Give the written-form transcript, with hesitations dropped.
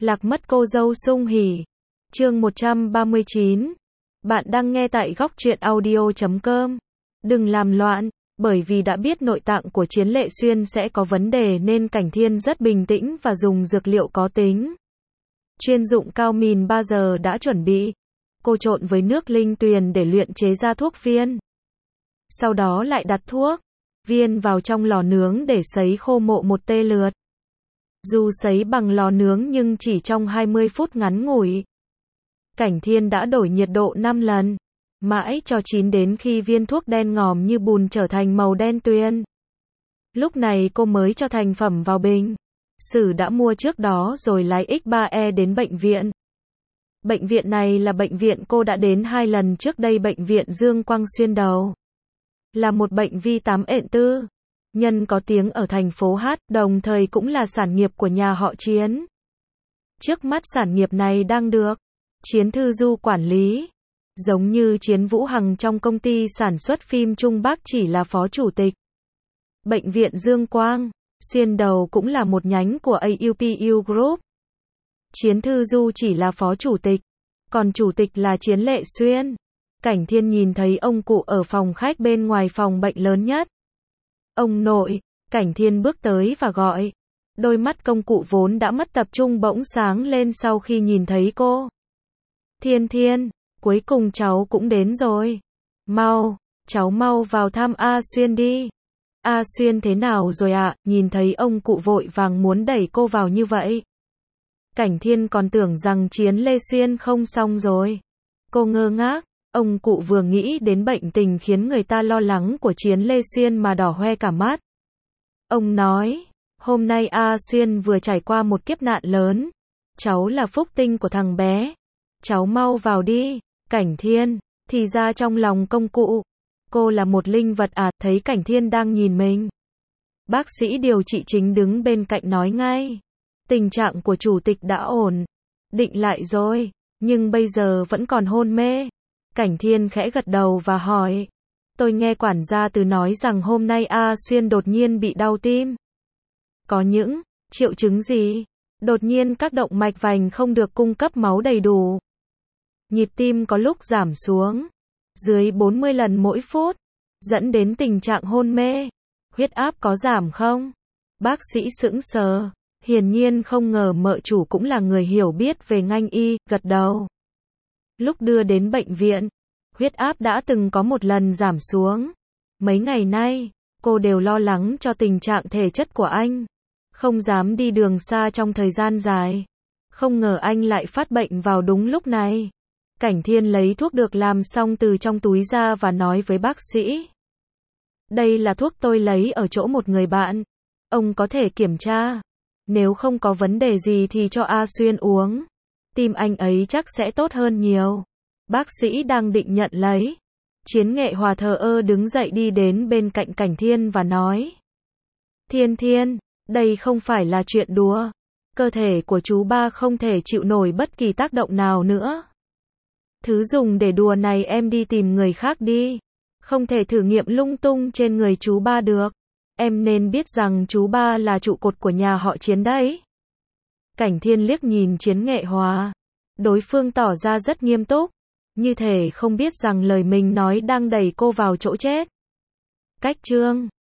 Lạc mất cô dâu sung hỉ. Chương 139. Bạn đang nghe tại góc truyện audio.com. Đừng làm loạn, bởi vì đã biết nội tạng của Chiến Lệ Xuyên sẽ có vấn đề nên Cảnh Thiên rất bình tĩnh và dùng dược liệu có tính. Chuyên dụng cao mìn 3 giờ đã chuẩn bị. Cô trộn với nước linh tuyền để luyện chế ra thuốc viên. Sau đó lại đặt thuốc viên vào trong lò nướng để sấy khô một tê lượt. Dù sấy bằng lò nướng nhưng chỉ trong 20 phút ngắn ngủi. Cảnh Thiên đã đổi nhiệt độ 5 lần, mãi cho chín đến khi viên thuốc đen ngòm như bùn trở thành màu đen tuyền. Lúc này cô mới cho thành phẩm vào bình. Sử đã mua trước đó rồi lái X3E đến bệnh viện. Bệnh viện này là bệnh viện cô đã đến 2 lần trước đây, bệnh viện Dương Quang Xuyên Đầu. Là một bệnh vi 8 ện tư. Nhân có tiếng ở thành phố Hát, đồng thời cũng là sản nghiệp của nhà họ Chiến. Trước mắt sản nghiệp này đang được Chiến Thư Du quản lý. Giống như Chiến Vũ Hằng trong công ty sản xuất phim Trung Bắc chỉ là phó chủ tịch. Bệnh viện Dương Quang Xuyên Đầu cũng là một nhánh của AUPU Group. Chiến Thư Du chỉ là phó chủ tịch, còn chủ tịch là Chiến Lệ Xuyên. Cảnh Thiên nhìn thấy ông cụ ở phòng khách bên ngoài phòng bệnh lớn nhất. Ông nội. Cảnh Thiên bước tới và gọi. Đôi mắt công cụ vốn đã mất tập trung bỗng sáng lên sau khi nhìn thấy cô. Thiên Thiên, cuối cùng cháu cũng đến rồi. Mau, cháu mau vào thăm A Xuyên đi. A Xuyên thế nào rồi ạ? Nhìn thấy ông cụ vội vàng muốn đẩy cô vào như vậy. Cảnh Thiên còn tưởng rằng Chiến Lê Xuyên không xong rồi. Cô ngơ ngác. Ông cụ vừa nghĩ đến bệnh tình khiến người ta lo lắng của Chiến Lê Xuyên mà đỏ hoe cả mắt. Ông nói, hôm nay A Xuyên vừa trải qua một kiếp nạn lớn. Cháu là phúc tinh của thằng bé. Cháu mau vào đi. Cảnh Thiên, thì ra trong lòng công cụ, cô là một linh vật à? Thấy Cảnh Thiên đang nhìn mình, bác sĩ điều trị chính đứng bên cạnh nói ngay. Tình trạng của chủ tịch đã ổn định lại rồi, nhưng bây giờ vẫn còn hôn mê. Cảnh Thiên khẽ gật đầu và hỏi, tôi nghe quản gia Từ nói rằng hôm nay A Xuyên đột nhiên bị đau tim. Có những triệu chứng gì? Đột nhiên các động mạch vành không được cung cấp máu đầy đủ. Nhịp tim có lúc giảm xuống dưới 40 lần mỗi phút, dẫn đến tình trạng hôn mê. Huyết áp có giảm không? Bác sĩ sững sờ, hiển nhiên không ngờ mợ chủ cũng là người hiểu biết về ngành y, gật đầu. Lúc đưa đến bệnh viện, huyết áp đã từng có một lần giảm xuống. Mấy ngày nay, cô đều lo lắng cho tình trạng thể chất của anh. Không dám đi đường xa trong thời gian dài. Không ngờ anh lại phát bệnh vào đúng lúc này. Cảnh Thiên lấy thuốc được làm xong từ trong túi ra và nói với bác sĩ. Đây là thuốc tôi lấy ở chỗ một người bạn. Ông có thể kiểm tra. Nếu không có vấn đề gì thì cho A Xuyên uống. Tim anh ấy chắc sẽ tốt hơn nhiều. Bác sĩ đang định nhận lấy. Chiến Nghệ Hòa thờ ơ đứng dậy đi đến bên cạnh Cảnh Thiên và nói. Thiên Thiên, đây không phải là chuyện đùa. Cơ thể của chú ba không thể chịu nổi bất kỳ tác động nào nữa. Thứ dùng để đùa này em đi tìm người khác đi. Không thể thử nghiệm lung tung trên người chú ba được. Em nên biết rằng chú ba là trụ cột của nhà họ Chiến đấy. Cảnh Thiên liếc nhìn Chiến Nghệ Hòa. Đối phương tỏ ra rất nghiêm túc. Như thể không biết rằng lời mình nói đang đẩy cô vào chỗ chết. Cách chương